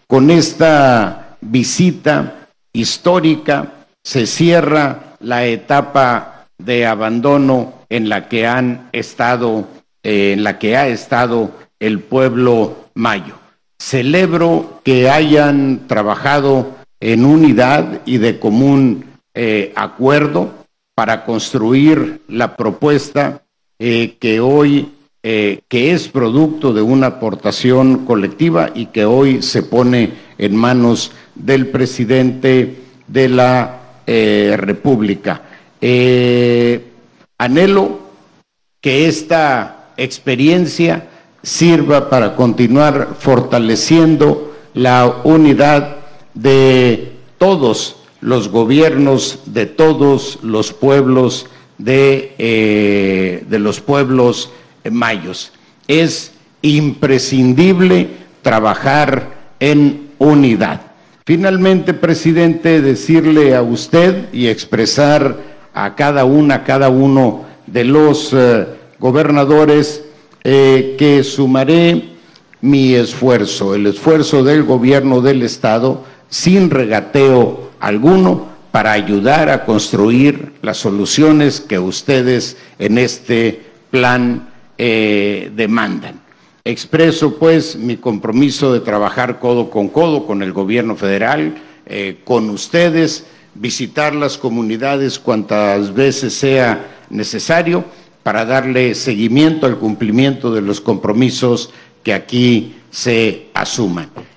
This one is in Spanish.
con esta visita histórica se cierra la etapa de abandono en la que ha estado el pueblo mayo. Celebro que hayan trabajado en unidad y de común acuerdo para construir la propuesta que hoy que es producto de una aportación colectiva y que hoy se pone en manos del presidente de la República. Anhelo que esta experiencia sirva para continuar fortaleciendo la unidad de todos los gobiernos, de todos los pueblos, de los pueblos mayos. Es imprescindible trabajar en unidad. Finalmente, presidente, decirle a usted y expresar a cada uno de los gobernadores que sumaré mi esfuerzo, el esfuerzo del gobierno del Estado, sin regateo alguno, para ayudar a construir las soluciones que ustedes en este plan demandan. Expreso pues mi compromiso de trabajar codo con el gobierno federal, con ustedes, visitar las comunidades cuantas veces sea necesario para darle seguimiento al cumplimiento de los compromisos que aquí se asuman.